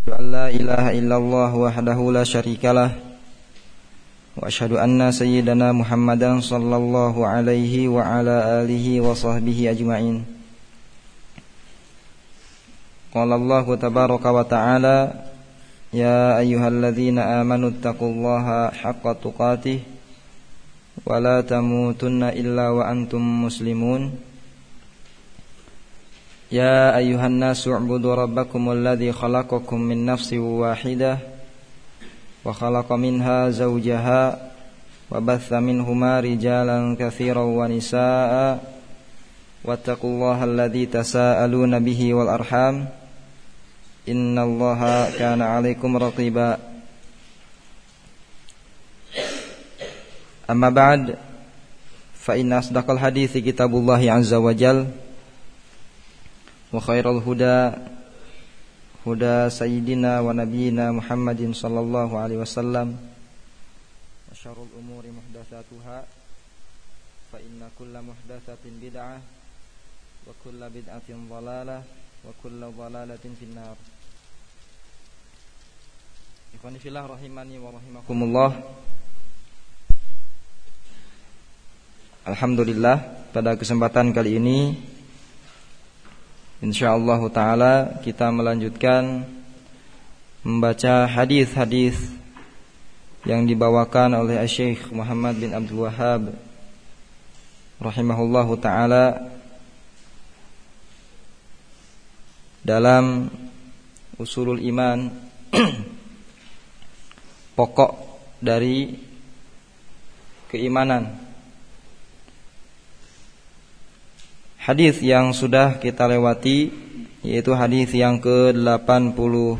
أن لا إله إلا الله وحده لا شريك له وأشهد أن سيدنا محمدا صلى الله عليه وعلى آله وصحبه أجمعين. قال الله تبارك وتعالى يا أيها الذين آمنوا اتقوا الله حق تقاته ولا تموتن إلا وأنتم مسلمون. يا أيها الناس اعبدوا ربكم الذي خلقكم من نفس واحدة وخلق منها زوجها وبث منهما رجالا كثيرا ونساء واتقوا الله الذي تساءلون به والأرحام إن الله كان عليكم رقيبا. أما بعد فإن أصدق الحديث كتاب الله عز وجل وخير الهدى هدى سيدنا ونبينا محمد صلى الله عليه وسلم وشر الأمور محدثاتها فإن كل محدثة بدعة وكل بدعة ضلالة وكل ضلالة في النار. Ikhwani fillah rahimani wa rahimakumullah. Alhamdulillah, pada kesempatan kali ini insyaallah ta'ala kita melanjutkan membaca hadis-hadis yang dibawakan oleh Syekh Muhammad bin Abdul Wahhab rahimahullahu ta'ala dalam Ushulul Iman, pokok dari keimanan. Hadis yang sudah kita lewati yaitu hadis yang ke-89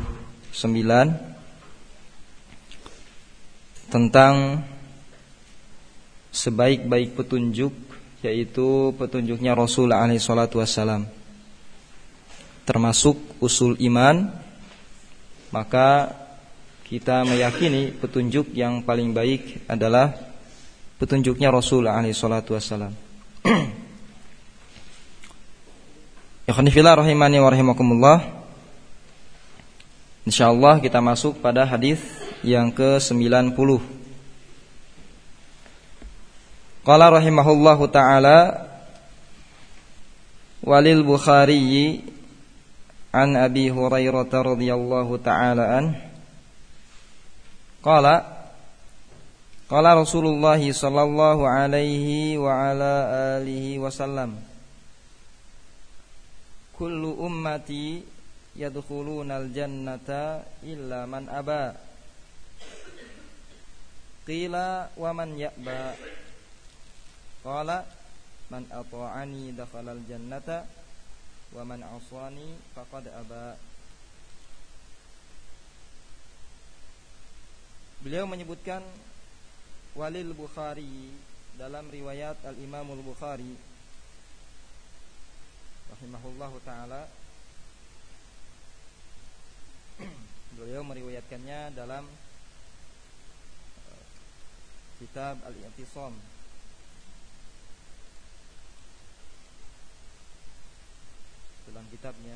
tentang sebaik-baik petunjuk, yaitu petunjuknya Rasul alaihi salatu wassalam, termasuk usul iman. Maka kita meyakini petunjuk yang paling baik adalah petunjuknya Rasul alaihi salatu wassalam. Ikhwanifillah rahimani wa rahimakumullah. Insyaallah kita masuk pada hadis yang ke-90. Qala rahimahullahu ta'ala walil Bukhari an Abi Hurairah radhiyallahu ta'ala an qala Rasulullah sallallahu alaihi wa ala alihi wasallam kullu ummati yadkhulunal jannata illa man aba. Qila wa man ya'ba? Qala man ata'ani dakhalal jannata wa man 'asani faqad aba. Beliau menyebutkan walil Bukhari dalam riwayat Al-Imamul Bukhari rahimahullahu ta'ala. Beliau meriwayatkannya dalam kitab Al-I'tisam, dalam kitabnya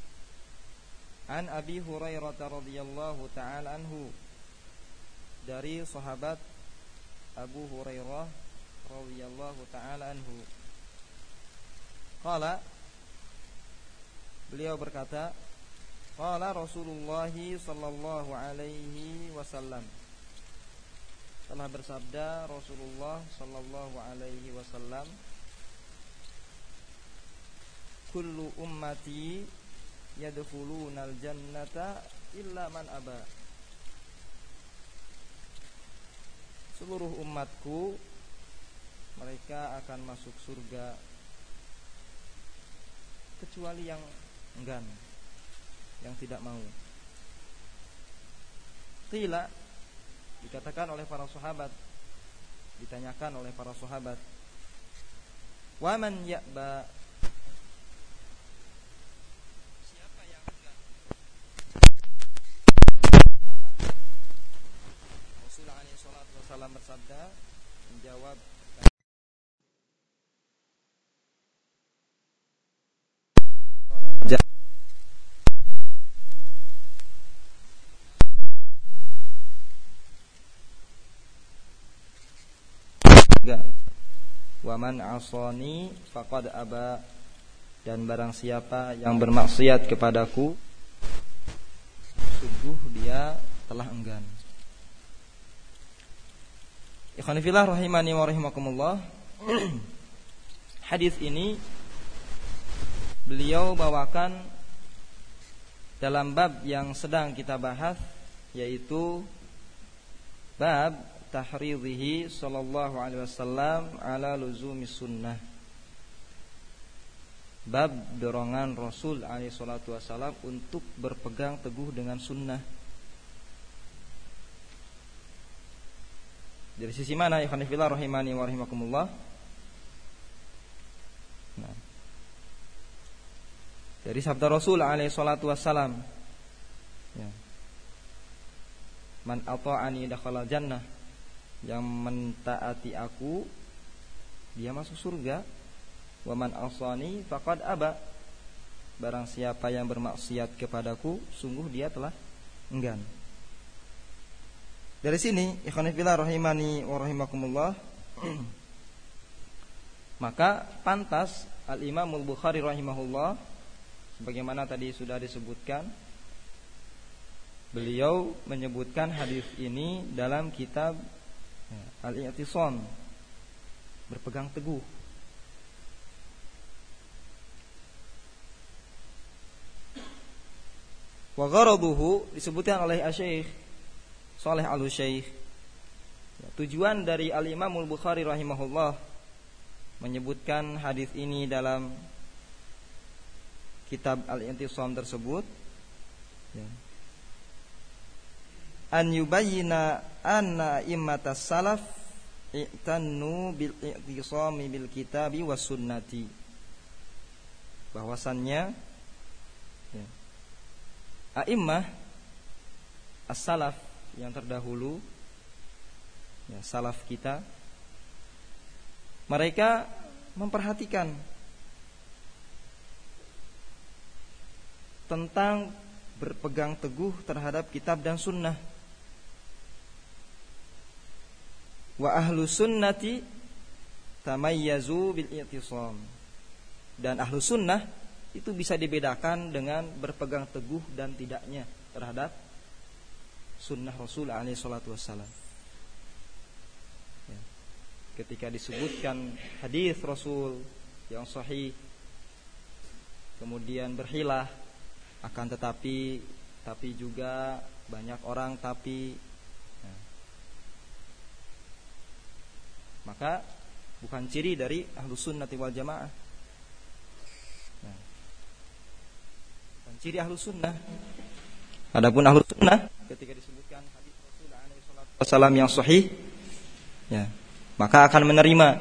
An Abi Hurairah radhiyallahu ta'ala anhu, dari sahabat Abu Hurairah radhiyallahu ta'ala anhu. Qala, beliau berkata, qala Rasulullah sallallahu alaihi wasallam, telah bersabda Rasulullah sallallahu alaihi wasallam, kullu ummati yadkhulunal jannata illa man aba. Seluruh umatku mereka akan masuk surga kecuali yang enggan, yang tidak mau. Qila, dikatakan oleh para sahabat, ditanyakan oleh para sahabat, wa man ya'ba? Siapa yang enggan? Rasulullah alaihi salatu wasallam bersabda, menjawab, wa man 'asani faqad aba, dan barang siapa yang bermaksiat kepadaku sungguh dia telah enggan. Ikhwan fillah rahimani wa rahimakumullah. Hadis ini beliau bawakan dalam bab yang sedang kita bahas, yaitu bab tahridhihi sallallahu alaihi wasallam ala luzumi sunnah. Bab dorongan Rasul alaihi salatu wasallam untuk berpegang teguh dengan sunnah. Dari sisi mana ikhwan fillah rahimani wa rahimakumullah? Nah, dari sabda Rasul alaihi salatu wassalam, ya, man ata'ani dakhala jannah, yang mentaati aku dia masuk surga. Wa man asani faqad aba, barang siapa yang bermaksiat kepadaku sungguh dia telah enggan. Dari sini ikhwan fillah rahimani wa rahimakumullah, maka pantas Al-Imam Al-Bukhari rahimahullah, sebagaimana tadi sudah disebutkan, beliau menyebutkan hadis ini dalam kitab Al-I'tisam, berpegang teguh. Wa gharaduhu, disebutkan oleh Asy-Syaikh Shalih Al-Utsaimin, tujuan dari Al-Imam Al-Bukhari rahimahullah menyebutkan hadis ini dalam kitab Al-I'tisam tersebut, ya, an yubayyina anna immatas salaf i'tannu bil i'tisami bil kitabi was sunnati, bahwasannya, ya, a'immah as-salaf yang terdahulu, ya, salaf kita, mereka memperhatikan tentang berpegang teguh terhadap kitab dan sunnah. Wa ahlu sunnati tamayyazu bil i'tisam, dan ahlu sunnah itu bisa dibedakan dengan berpegang teguh dan tidaknya terhadap sunnah Rasul alaihi salatu wassalam. Ya. Ketika disebutkan hadis Rasul yang sahih, kemudian berhilah, akan tetapi juga banyak orang tapi, ya, maka bukan ciri dari ahlu sunnati wal jamaah. Ya. Bukan ciri ahlu sunnah. Adapun ahlu sunnah, ketika disebutkan hadis Rasul alaihi salatu wasallam yang sahih, ya, maka akan menerima,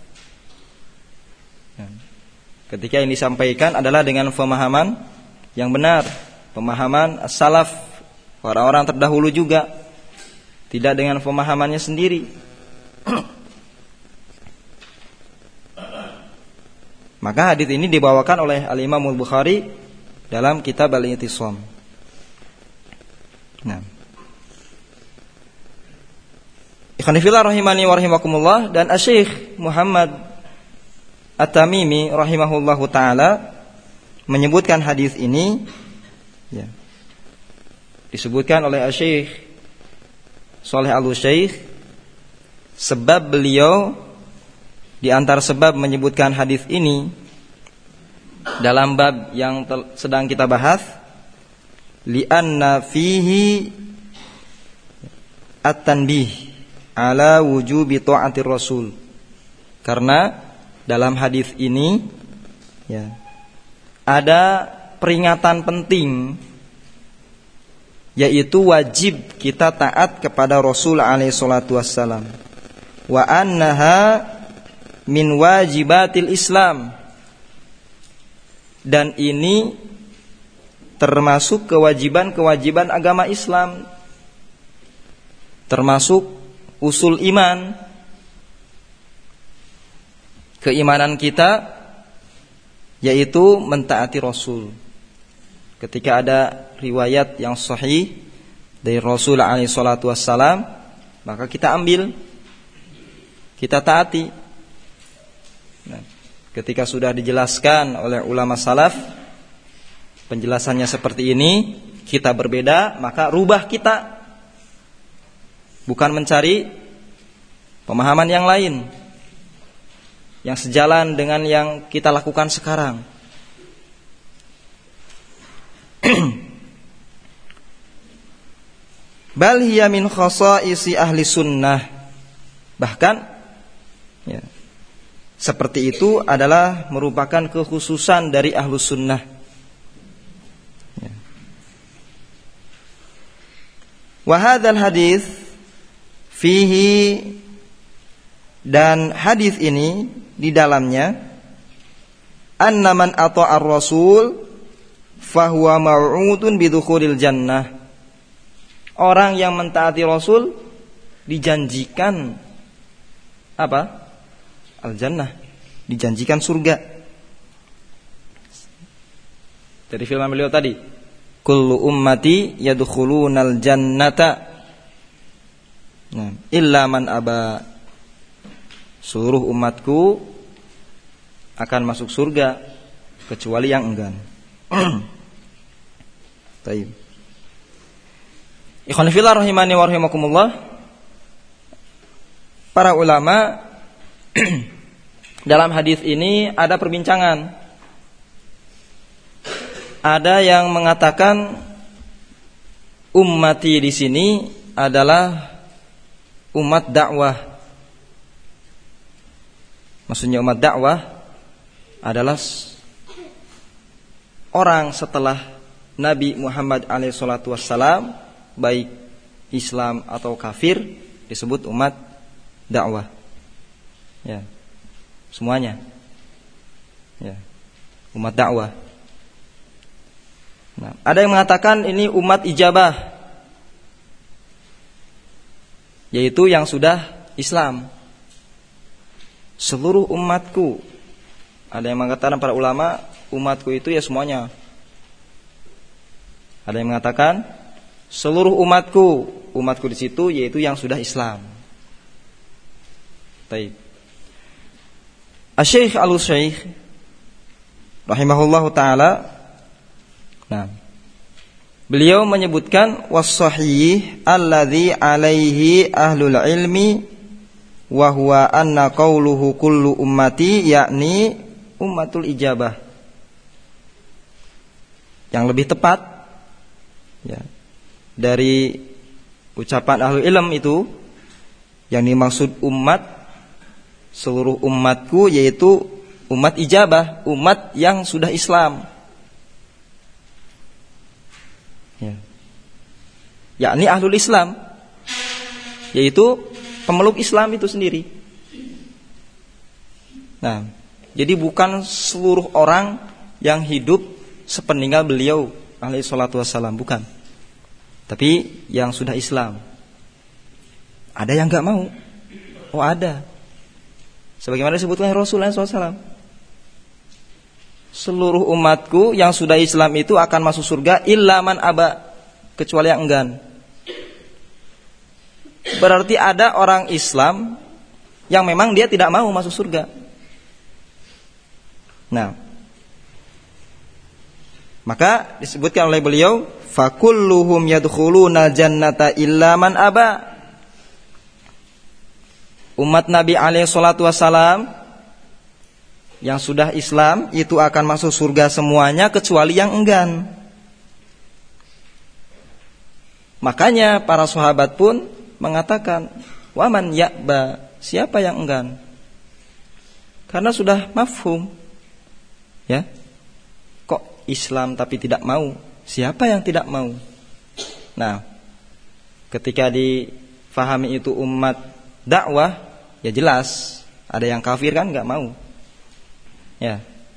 ya, ketika yang disampaikan adalah dengan pemahaman yang benar, pemahaman as-salaf, orang-orang terdahulu juga, tidak dengan pemahamannya sendiri. Maka hadis ini dibawakan oleh Al-Imam Al-Bukhari dalam kitab Al-I'tisam. Nah, ikhwan fillah rahimani wa rahimakumullah, dan Asy-Syaikh Muhammad At-Tamimi rahimahullahu taala menyebutkan hadis ini, ya, disebutkan oleh Asy-Syaikh Shalih Al-Utsaimin, sebab beliau di antara sebab menyebutkan hadis ini dalam bab yang sedang kita bahas, li'anna fihi at-tanbih ala wujubi ta'atir rasul, karena dalam hadis ini, ya, ada peringatan penting, yaitu wajib kita taat kepada Rasul alaihi salatu wassalam, wa annaha min wajibatil Islam, dan ini termasuk kewajiban-kewajiban agama Islam, termasuk usul iman, keimanan kita, yaitu mentaati Rasul. Ketika ada riwayat yang sahih dari Rasul alaihi salatu wassalam, maka kita ambil, kita taati. ketika sudah dijelaskan oleh ulama salaf, penjelasannya seperti ini, kita berbeda, maka rubah kita. Bukan mencari pemahaman yang lain yang sejalan dengan yang kita lakukan sekarang. Bal hiya min khasa'isi ahli sunnah. Bahkan ya, seperti itu adalah merupakan kekhususan dari ahlus sunnah. Ya. Wa hadzal hadits fihi, dan hadis ini di dalamnya, anna man ata'ar rasul fahuwa mau'udun bidukhulil jannah. Orang yang mentaati Rasul dijanjikan apa? Al-jannah, dijanjikan surga. Dari firman beliau tadi, kullu ummati yadkhulunal jannata, nah, illa man aba. Seluruh umatku akan masuk surga kecuali yang enggan. Baik. Ikhwan fillah rahimani wa rahimakumullah. Para ulama dalam hadis ini ada perbincangan. Ada yang mengatakan ummati di sini adalah umat dakwah. Maksudnya umat dakwah adalah orang setelah Nabi Muhammad SAW, baik Islam atau kafir, disebut umat dakwah. Ya, semuanya. Ya, umat dakwah. Nah, ada yang mengatakan ini umat ijabah, yaitu yang sudah Islam. Seluruh umatku. Ada yang mengatakan para ulama, umatku itu ya semuanya. Ada yang mengatakan seluruh umatku. Umatku di situ yaitu yang sudah Islam. Baik. Asy-Syaikh Al-Syaikh rahimahullahu taala, nah, beliau menyebutkan was-shahih alladzi alaihi ahlul ilmi wa huwa anna qauluhu kullu ummati, yakni ummatul ijabah. Yang lebih tepat ya, dari ucapan ahlul ilm itu, yang dimaksud umat, seluruh umatku, yaitu umat ijabah, umat yang sudah Islam ya. Yakni ahlul Islam, yaitu pemeluk Islam itu sendiri. Nah, jadi bukan seluruh orang yang hidup sepeninggal beliau alaihi salatu wassalam, bukan. Tapi yang sudah Islam. Ada yang enggak mau? Oh, ada. Sebagaimana disebutkan Rasulullah SAW, seluruh umatku yang sudah Islam itu akan masuk surga illa man aba, kecuali yang enggan. Berarti ada orang Islam yang memang dia tidak mau masuk surga. Nah, maka disebutkan oleh beliau, fakulluhum yadkhuluna jannata illa man aba. Umat Nabi alaihi salatu wassalam yang sudah Islam itu akan masuk surga semuanya kecuali yang enggan. Makanya para sahabat pun mengatakan, waman ya'ba, siapa yang enggan? Karena sudah mafhum. Ya. Kok Islam tapi tidak mau? Siapa yang tidak mau? Nah, ketika difahami itu umat dakwah, ya jelas ada yang kafir kan enggak mau. Ya.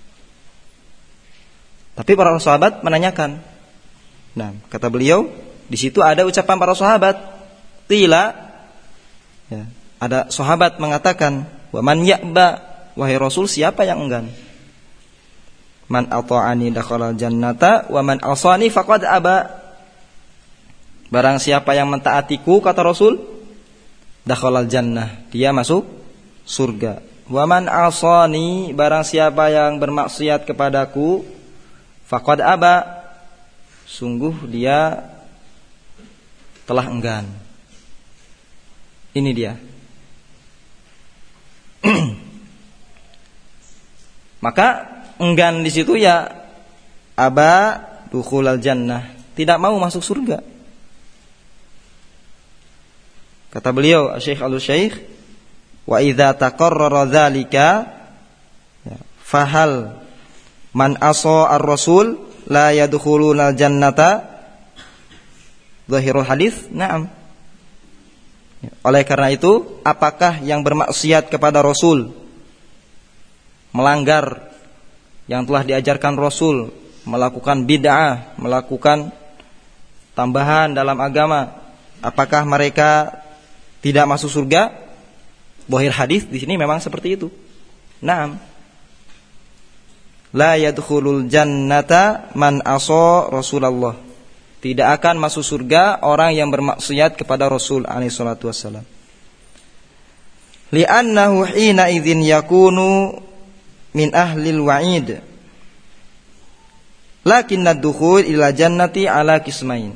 Tapi para sahabat menanyakan. Nah, kata beliau, di situ ada ucapan para sahabat. Tila, ya, ada sahabat mengatakan, wa man ya'ba, wahai Rasul, siapa yang enggan? Man ata'ani dakhalal jannata wa man asani faqad aba. Barang siapa yang mentaatiku, kata Rasul, dakhalal jannah, dia masuk surga. Wa man asani, barang siapa yang bermaksiat kepadaku, faqad aba, sungguh dia telah enggan. Ini dia. Maka enggan di situ ya aba dukhulal jannah, tidak mau masuk surga. Kata beliau Syekh Al-Syekh, wa idza taqarrara dzalika fahal man asa ar-rasul la yadkhulunal jannata, zahirul hadis, na'am. Oleh karena itu, apakah yang bermaksiat kepada Rasul, melanggar yang telah diajarkan Rasul, melakukan bid'ah, melakukan tambahan dalam agama, apakah mereka tidak masuk surga? Zahir hadis di sini memang seperti itu. Naam. La yadkhulul jannata man asa Rasulullah. Tidak akan masuk surga orang yang bermaksiat kepada Rasul alaihi salatu wassalam. Li'annahu hina idzin yakunu min ahlil wa'id. Lakinna ad-dukhul ila jannati ala qismain.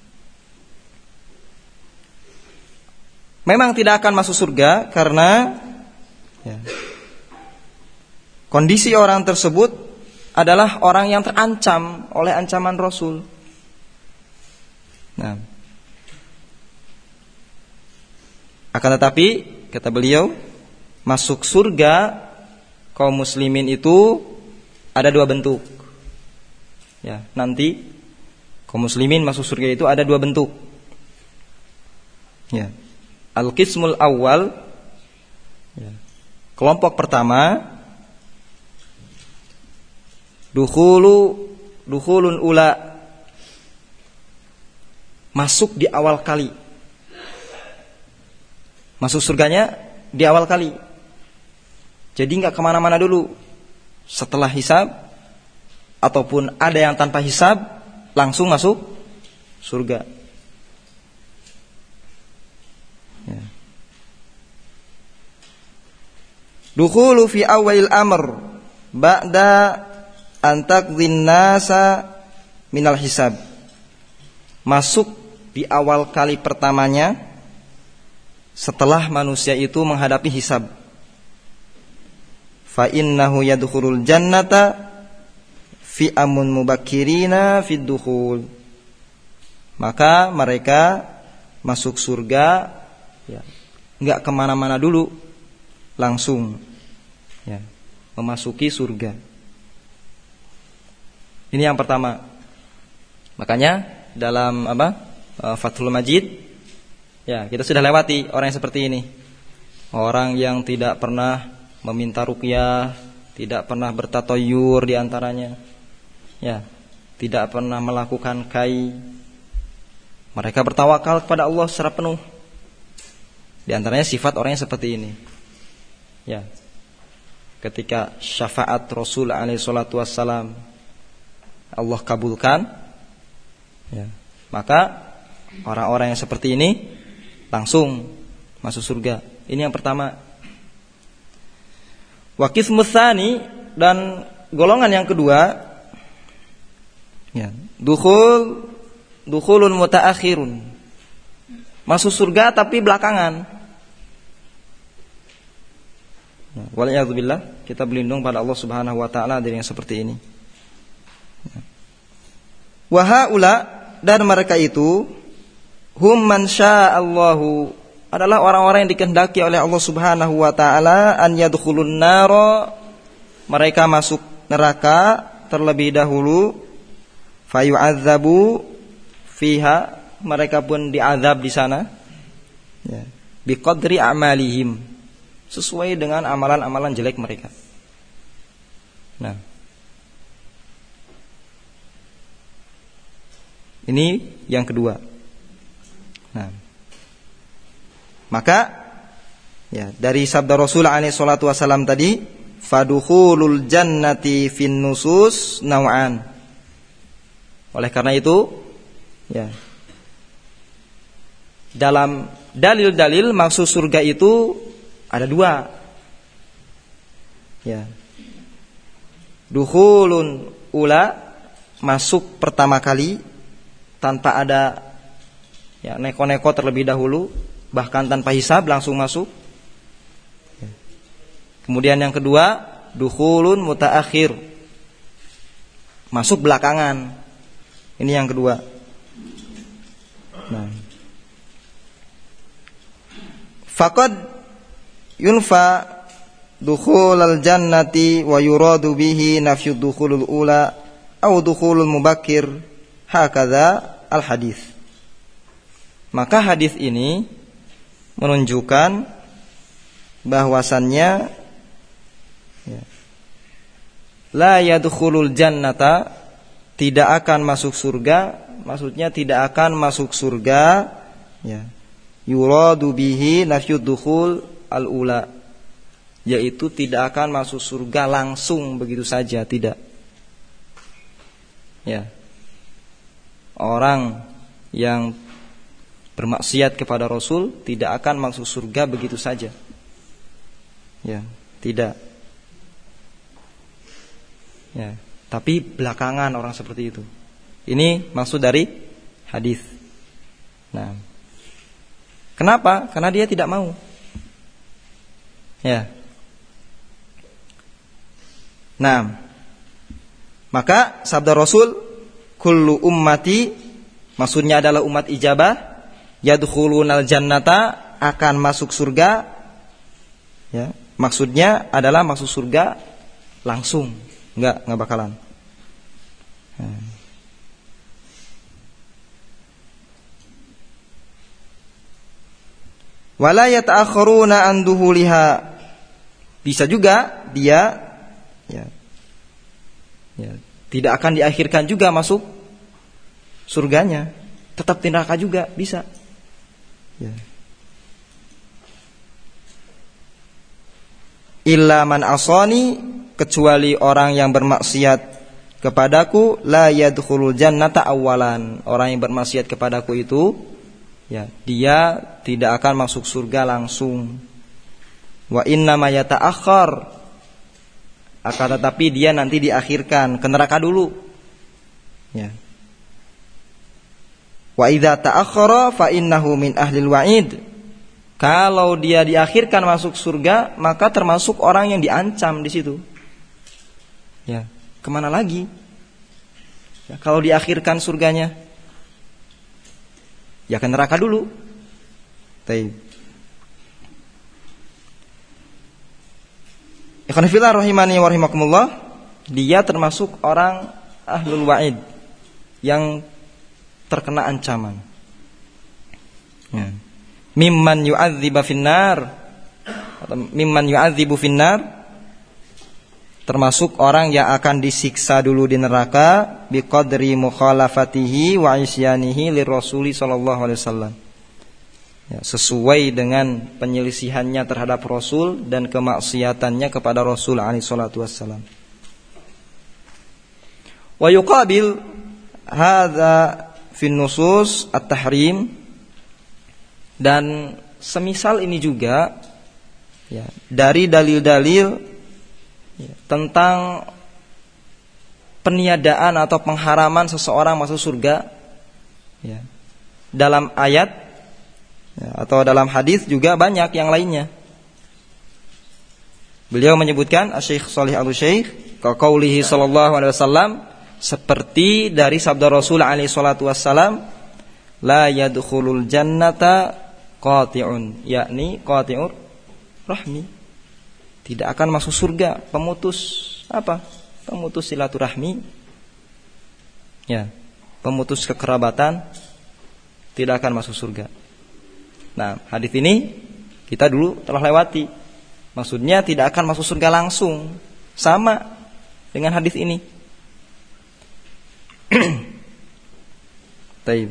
Memang tidak akan masuk surga karena kondisi orang tersebut adalah orang yang terancam oleh ancaman Rasul. Nah, akan tetapi kata beliau, masuk surga kaum muslimin itu ada dua bentuk. Ya, nanti kaum muslimin masuk surga itu ada dua bentuk. Ya. Al-qismul awal, ya, kelompok pertama, dukhulun ula, masuk di awal kali. Masuk surganya di awal kali. Jadi gak kemana-mana dulu. Setelah hisab, ataupun ada yang tanpa hisab, langsung masuk surga. Ya. Dukhulu fi awal amr ba'da an taqdhin nasa minal hisab. Masuk di awal kali pertamanya setelah manusia itu menghadapi hisab. Fa innahu yadkhulul jannata fi amun mubakkirina fid dukhul. Maka mereka masuk surga, ya, enggak kemana-mana dulu, langsung, ya, memasuki surga. Ini yang pertama. Makanya dalam Fathul Majid, ya, kita sudah lewati orang yang seperti ini. Orang yang tidak pernah meminta ruqyah, tidak pernah bertatoyur di antaranya, ya, tidak pernah melakukan kai. Mereka bertawakal kepada Allah secara penuh. Di antaranya sifat orang yang seperti ini. Ya. Ketika syafaat Rasul alaihi salatu wassalam Allah kabulkan, ya, maka orang-orang yang seperti ini langsung masuk surga. Ini yang pertama. Wa qismus tsani, dan golongan yang kedua, ya, dukhulun mutaakhirun. Masuk surga tapi belakangan. Waliyadzubillah, kita berlindung pada Allah Subhanahu wa taala dari yang seperti ini. Wa haula, dan mereka itu hum man sya'allahu, adalah orang-orang yang dikehendaki oleh Allah Subhanahu wa taala an yadkhulun nara, mereka masuk neraka terlebih dahulu, fayu'adzabu fiha, mereka pun diazab di sana, ya, biqadri a'malihim, sesuai dengan amalan-amalan jelek mereka. Nah, ini yang kedua. Nah, maka, ya, dari sabda Rasul alaihi salatu wasallam tadi, fadukhulul jannati fin nusus naw'an. Oleh karena itu, ya, dalam dalil-dalil maksud surga itu ada dua. Ya. Dukhulun ula, masuk pertama kali tanpa ada ya neko-neko terlebih dahulu, bahkan tanpa hisab langsung masuk. Kemudian yang kedua, dukhulun mutaakhir, masuk belakangan. Ini yang kedua. Nah, faqad yunfa dukhulal jannati wa yuradu bihi nafyu dukhulul ula au dukhulul mubakkir, hakadha al hadis. Maka hadis ini menunjukkan bahwasannya ya, la yadkhulul jannata, tidak akan masuk surga, maksudnya tidak akan masuk surga ya, yuradu bihi nafyu dukhul al ula, yaitu tidak akan masuk surga langsung begitu saja, tidak. Ya. Orang yang bermaksiat kepada Rasul tidak akan masuk surga begitu saja. Ya, tidak. Ya, tapi belakangan orang seperti itu. Ini maksud dari hadis. Nah, kenapa? Karena dia tidak mau. Ya. Nah, maka sabda Rasul, kullu ummati, maksudnya adalah umat ijabah, yadkhulunal jannata, akan masuk surga. Ya, maksudnya adalah masuk surga langsung, enggak bakalan. Wala yata'akhiruna an duhuliha, bisa juga dia ya tidak akan diakhirkan juga masuk surganya, tetap di neraka juga bisa. Ya. Illa man asani, kecuali orang yang bermaksiat kepadaku, la yadkhulul jannata awalan, orang yang bermaksiat kepadaku itu ya, dia tidak akan masuk surga langsung. Wa inna ma yata'akhkhar, akan tetapi dia nanti diakhirkan ke neraka dulu. Ya. Wa idza ta'akhkhara fa innahu min ahlil wa'id. Kalau dia diakhirkan masuk surga, maka termasuk orang yang diancam di situ. Ya, kemana lagi? Ya, kalau diakhirkan surganya, ya ke neraka dulu. Baik. Ikhwan fillah rahimani wa rahimakumullah, dia termasuk orang ahlul wa'id yang terkena ancaman. Ya. Mimman yu'adzibu finnar, atau mimman yu'adzibu finnar, termasuk orang yang akan disiksa dulu di neraka biqadri mukhalafatihi wa isyanihi lirrasuli sallallahu alaihi wasallam. Ya, sesuai dengan penyelisihannya terhadap Rasul dan kemaksiatannya kepada Rasul alaihi salatu wassalam. Wa yuqabil hadza fi nusus at-tahrim, dan semisal ini juga ya, dari dalil-dalil ya, tentang peniadaan atau pengharaman seseorang masuk surga ya, dalam ayat ya, atau dalam hadis juga banyak yang lainnya. Beliau menyebutkan Syekh Shalih Al-Syekh qaulihi sallallahu alaihi wasallam, seperti dari sabda Rasul alaihi salatu wassalam, la yadkhulul jannata qati'un, yakni qati'ur rahmi, tidak akan masuk surga pemutus apa? Pemutus silaturahmi. Ya, pemutus kekerabatan tidak akan masuk surga. Nah, hadis ini kita dulu telah lewati. Maksudnya tidak akan masuk surga langsung, sama dengan hadis ini. Baik.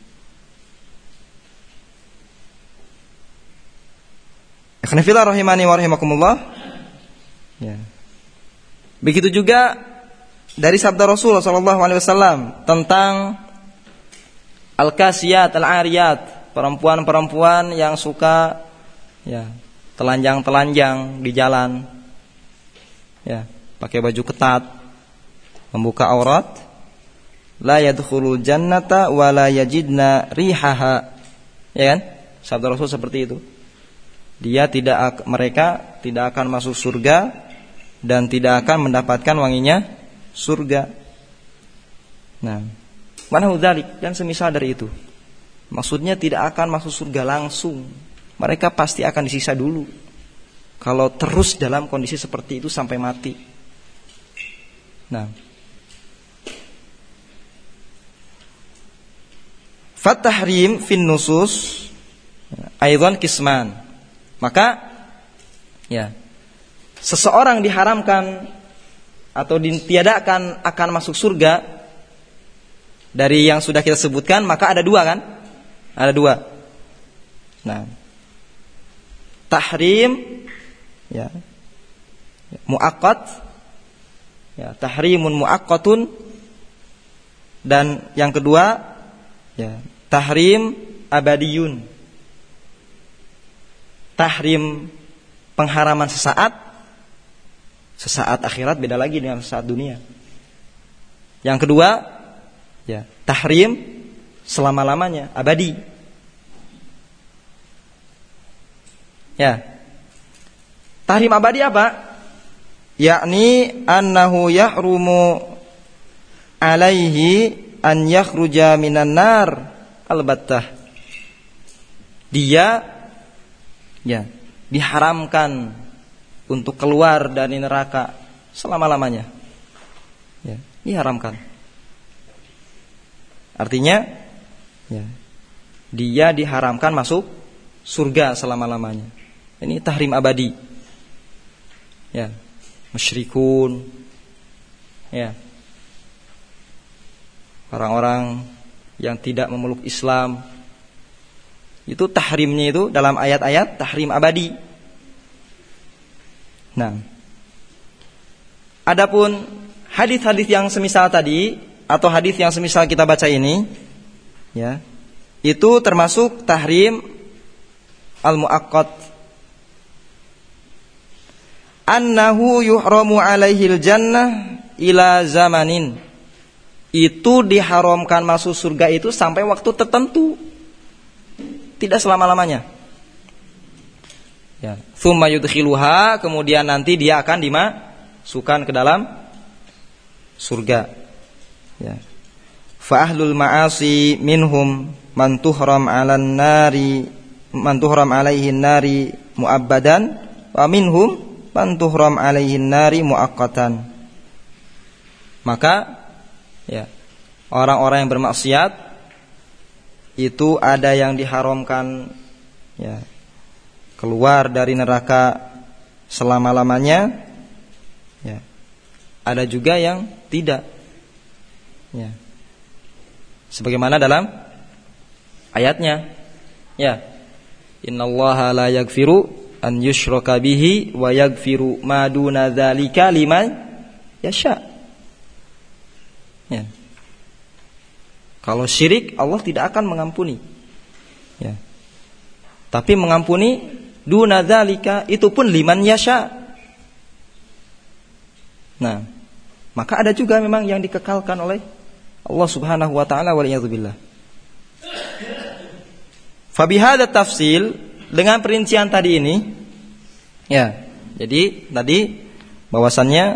Ikhwanifillah rahimani wa rahimakumullah. Ya. Begitu juga dari sabda Rasulullah sallallahu alaihi wasallam tentang al-kasiyat al-ariyat, perempuan-perempuan yang suka ya telanjang-telanjang di jalan. ya, pakai baju ketat, membuka aurat, la yadkhulul jannata wa la yajidna rihaha. Ya kan? Sabda Rasul seperti itu. Mereka tidak akan masuk surga dan tidak akan mendapatkan wanginya surga. Nah, mana dzalik dan semisal dari itu. Maksudnya tidak akan masuk surga langsung. Mereka pasti akan disiksa dulu. Kalau terus dalam kondisi seperti itu sampai mati. Nah, fatahrim fin nusus aidan kisman. Maka ya, seseorang diharamkan atau ditiadakan akan masuk surga dari yang sudah kita sebutkan, maka ada dua kan? Ada dua. Nah, tahrim ya, muaqqat ya, tahrimun muaqqatun, dan yang kedua ya, tahrim abadiyun. Tahrim pengharaman sesaat akhirat beda lagi dengan sesaat dunia. Yang kedua ya, tahrim selama-lamanya, abadi. Ya. Tahrim abadi apa? Yakni annahu yahrumu alaihi an yakhruja minan nar albattah. Dia ya, diharamkan untuk keluar dari neraka selama-lamanya. Ya, diharamkan. Artinya ya, dia diharamkan masuk surga selama-lamanya. Ini tahrim abadi. Ya, musyrikun. Ya. Orang-orang yang tidak memeluk Islam, itu tahrimnya itu dalam ayat-ayat tahrim abadi. Nah, adapun hadis-hadis yang semisal tadi atau hadis yang semisal kita baca ini, ya, itu termasuk tahrim al-muaqqat. Annahu yuhramu alaihil jannah ila zamanin. Itu diharamkan masuk surga itu sampai waktu tertentu, tidak selama-lamanya. Ya, tsumma yudkhiluha, kemudian nanti dia akan dimasukkan ke dalam surga. Ya. Fa ahlul ma'asi minhum man tuhram 'alan nari, man tuhram 'alaihin nari mu'abbadan, wa minhum man tuhram 'alaihin nari muaqqatan. Maka ya, orang-orang yang bermaksiat itu ada yang diharamkan ya, keluar dari neraka selama-lamanya, ya. Ada juga yang tidak, ya. Sebagaimana dalam ayatnya, ya, innallaha la yaghfiru an yushraka bihi wa yaghfiru ma duna dzalika liman yasha. Ya. Kalau syirik Allah tidak akan mengampuni, ya. Tapi mengampuni duna dzalika itu pun liman yasha. Nah, maka ada juga memang yang dikekalkan oleh Allah Subhanahu wa taala, waliyadzubillah. Fa bihadza tafsil, dengan perincian tadi ini, ya. Jadi tadi bahwasannya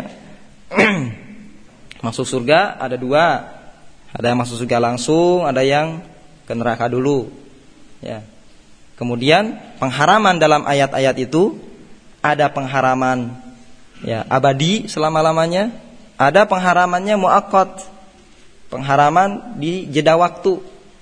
masuk surga ada dua. Ada yang masuk surga langsung, ada yang ke neraka dulu. Ya. Kemudian pengharaman dalam ayat-ayat itu ada pengharaman ya abadi selama-lamanya, ada pengharamannya muaqqat, pengharaman di jeda waktu.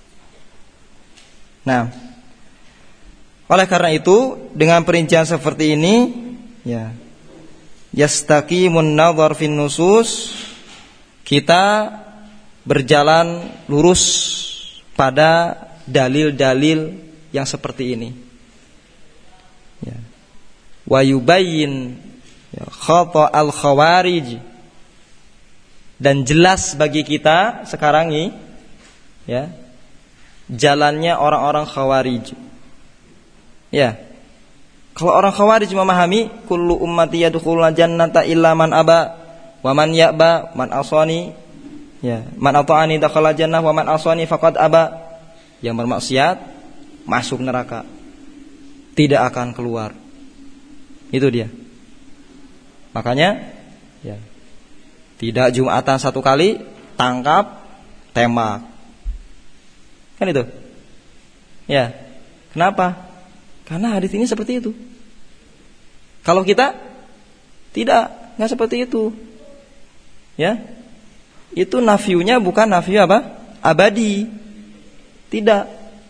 Nah, oleh karena itu dengan perincian seperti ini, ya, yastaqimun nadhar fin nusus, kita berjalan lurus pada dalil-dalil yang seperti ini. Ya. Wa yubayyin khata al-khawarij, dan jelas bagi kita sekarang ini, ya, jalannya orang-orang khawarij. Ya. Kalau orang Khawarij memahami kullu ummati yadkhulul jannata illa man aba wa man ya'ba man asani, ya, man ata'ani dakhala jannah wa man asani faqad aba. Yang bermaksiat masuk neraka, tidak akan keluar. Itu dia. Makanya, ya, tidak Jumatan 1 kali, tangkap, tembak. Kan itu? Ya. Kenapa? Karena hadis ini seperti itu. Kalau kita tidak, enggak seperti itu. Ya. Itu nafiunya bukan nafiu apa? Abadi. Tidak.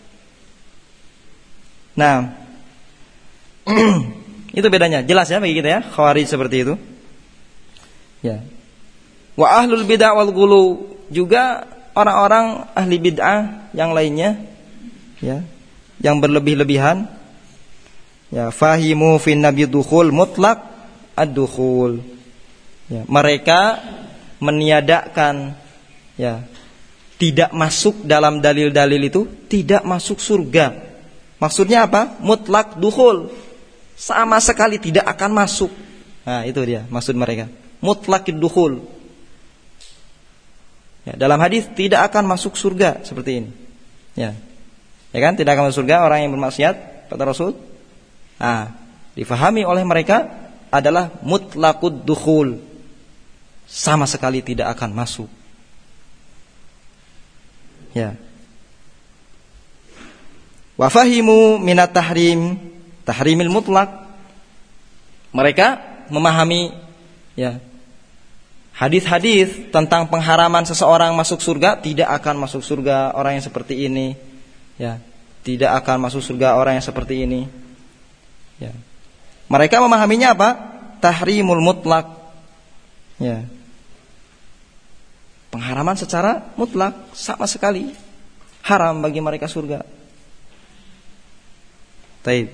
Nah, itu bedanya. Jelas ya bagi kita ya, Khawarij seperti itu. Ya. Wa ahlul bid'ah wal ghulu, juga orang-orang ahli bid'ah yang lainnya, ya, yang berlebih-lebihan. Ya, fahimu fin nabi dukhul mutlaq ad-dukhul. Ya, mereka meniadakan, ya, tidak masuk dalam dalil-dalil itu, tidak masuk surga. Maksudnya apa? Mutlak dukhul, sama sekali tidak akan masuk. Nah, itu dia maksud mereka. Mutlakid dukhul. Ya, dalam hadis tidak akan masuk surga seperti ini. Ya. Ya kan? Tidak akan masuk surga orang yang bermaksiat, kata Rasul. Nah, difahami oleh mereka adalah mutlakud dukhul, sama sekali tidak akan masuk. Ya. Wa fahimu minat tahrimil mutlak. Mereka memahami, ya, hadis-hadis tentang pengharaman seseorang masuk surga, tidak akan masuk surga orang yang seperti ini. Ya, tidak akan masuk surga orang yang seperti ini. Ya. Mereka memahaminya apa? Tahrimul mutlak. Ya. Pengharaman secara mutlak, sama sekali haram bagi mereka surga. Taib.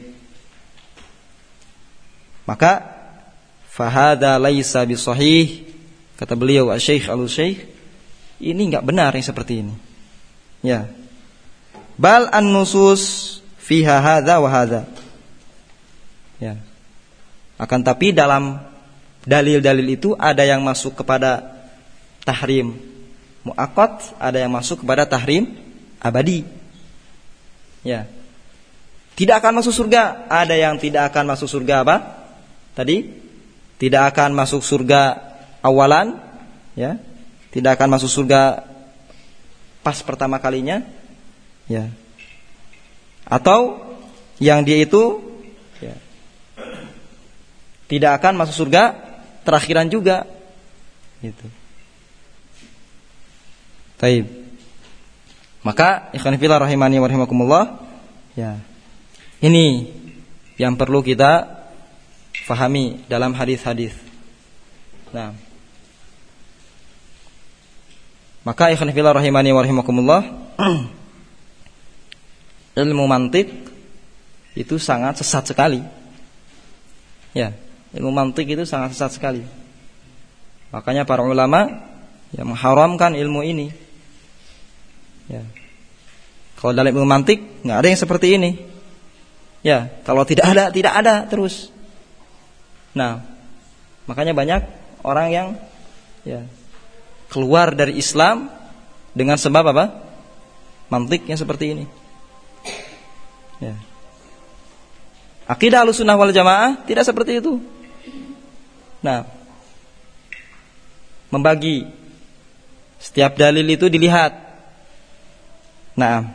Maka fahada laisa bisahih, kata beliau Asy-Syaikh Al-Syekh, ini enggak benar yang seperti ini. Ya. Bal an-nusus fiha hadza wa hadza. Ya. Akan tapi dalam dalil-dalil itu ada yang masuk kepada tahrim muaqqat, ada yang masuk kepada tahrim abadi. Ya. Tidak akan masuk surga, ada yang tidak akan masuk surga apa? Tadi tidak akan masuk surga awalan, ya. Tidak akan masuk surga pas pertama kalinya, ya. Atau yang dia itu, ya, tidak akan masuk surga terakhiran juga, gitu. Baik. Maka ikhwan fillah rahimani wa rahimakumullah, ya. Ini yang perlu kita fahami dalam hadis-hadis. Nah. Maka ikhwan fillah rahimani wa rahimakumullah, ilmu mantik itu sangat sesat sekali. Ya, ilmu mantik itu sangat sesat sekali. Makanya para ulama yang mengharamkan ilmu ini. Ya. Kalau dalam ilmu mantik enggak ada yang seperti ini. Ya, kalau tidak ada terus. Nah, makanya banyak orang yang, ya, keluar dari Islam dengan sebab apa? Mantik yang seperti ini. Ya. Akidah Ahlussunnah wal Jamaah tidak seperti itu. Nah, membagi setiap dalil itu dilihat. Nah,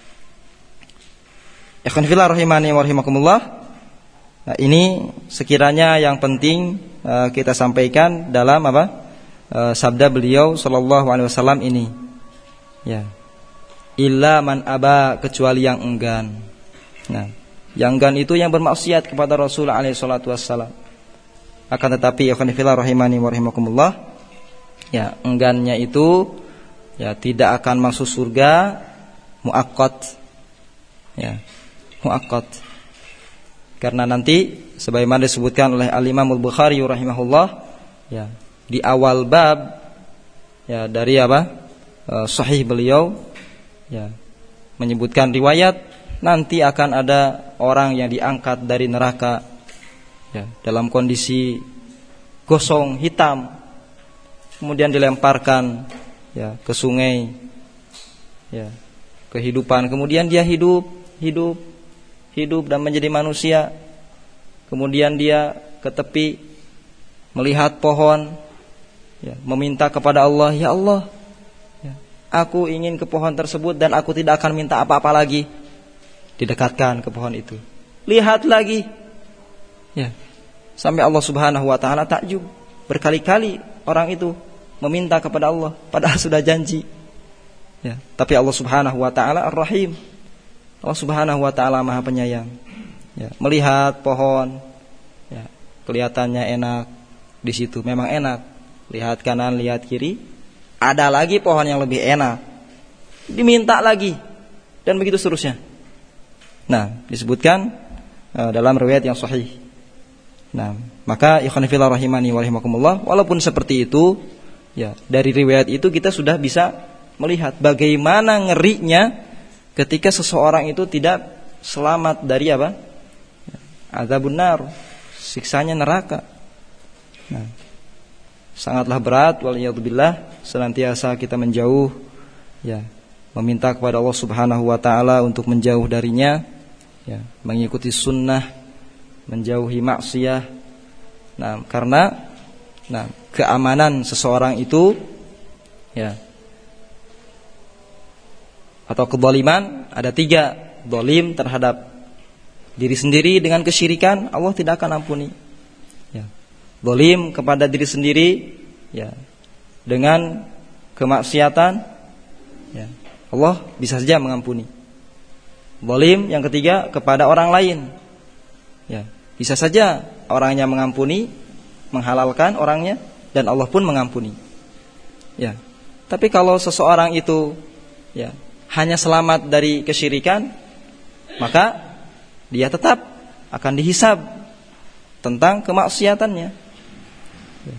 ikhwan fillah rahimani wa rahimakumullah. Nah, ini sekiranya yang penting kita sampaikan dalam apa? Sabda beliau sallallahu alaihi wasallam ini. Ya. Illa man aba, kecuali yang enggan. Nah, yang enggan itu yang bermaksiat kepada Rasul alaihi salatu wassalam. Akan tetapi ikhwan fillah rahimani wa rahimakumullah, ya, enggannya itu, ya, tidak akan masuk surga muaqqat. Ya, muaqqat. Karena nanti sebagaimana disebutkan oleh Al-Imam Al-Bukhari rahimahullah, ya, di awal bab, ya, dari apa? Sahih beliau, ya, menyebutkan riwayat nanti akan ada orang yang diangkat dari neraka ya, dalam kondisi gosong hitam, kemudian dilemparkan ya ke sungai, ya, kehidupan, kemudian dia hidup dan menjadi manusia. Kemudian dia ke tepi melihat pohon, ya, meminta kepada Allah, ya Allah, ya, aku ingin ke pohon tersebut dan aku tidak akan minta apa-apa lagi. Didekatkan ke pohon itu, lihat lagi, ya, sampai Allah Subhanahu wa taala takjub. Berkali-kali orang itu meminta kepada Allah padahal sudah janji. Ya, tapi Allah Subhanahu wa taala Ar-Rahim. Allah Subhanahu wa taala Maha Penyayang. Ya, melihat pohon, ya, kelihatannya enak di situ, memang enak. Lihat kanan, lihat kiri, ada lagi pohon yang lebih enak. Diminta lagi dan begitu seterusnya. Nah, disebutkan dalam riwayat yang sahih. Nah, maka ikhwan fillah rahimani wa rahimakumullah, walaupun seperti itu, ya, dari riwayat itu kita sudah bisa melihat bagaimana ngerinya ketika seseorang itu tidak selamat dari apa? Azabun nar, siksanya neraka. Nah, sangatlah berat, waliyadzubillah, senantiasa kita menjauh, ya, meminta kepada Allah Subhanahu wa taala untuk menjauh darinya, ya, mengikuti sunnah, menjauhi maksiat. Nah, karena keamanan seseorang itu, ya, atau kezaliman ada 3. Zalim terhadap diri sendiri dengan kesyirikan, Allah tidak akan ampuni. Ya. Zalim kepada diri sendiri, ya, dengan kemaksiatan, ya, Allah bisa saja mengampuni. Zalim yang ketiga kepada orang lain, ya, bisa saja orangnya mengampuni, menghalalkan orangnya, dan Allah pun mengampuni. Ya. Tapi kalau seseorang itu, ya, hanya selamat dari kesyirikan, maka dia tetap akan dihisab tentang kemaksiatannya. Ya.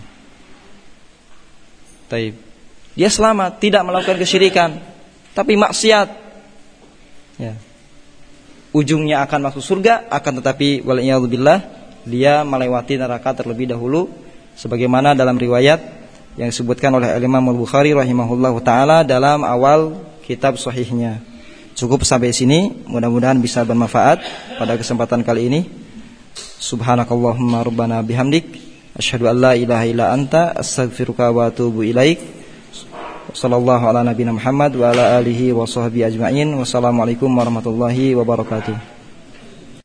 Taib. Dia selamat, tidak melakukan kesyirikan, tapi maksiat, ya, ujungnya akan masuk surga, akan tetapi waliyadzubillah dia melewati neraka terlebih dahulu, sebagaimana dalam riwayat yang disebutkan oleh Imam Al-Bukhari rahimahullahu taala dalam awal kitab sahihnya. Cukup sampai sini, mudah-mudahan bisa bermanfaat pada kesempatan kali ini. Subhanakallahumma rabbana bihamdik, asyhadu an la ilaha illa anta, astaghfiruka wa atubu ilaik. Sallallahu ala nabiyina Muhammad wa ala alihi wa sahbihi ajma'in. Wassalamualaikum warahmatullahi wabarakatuh.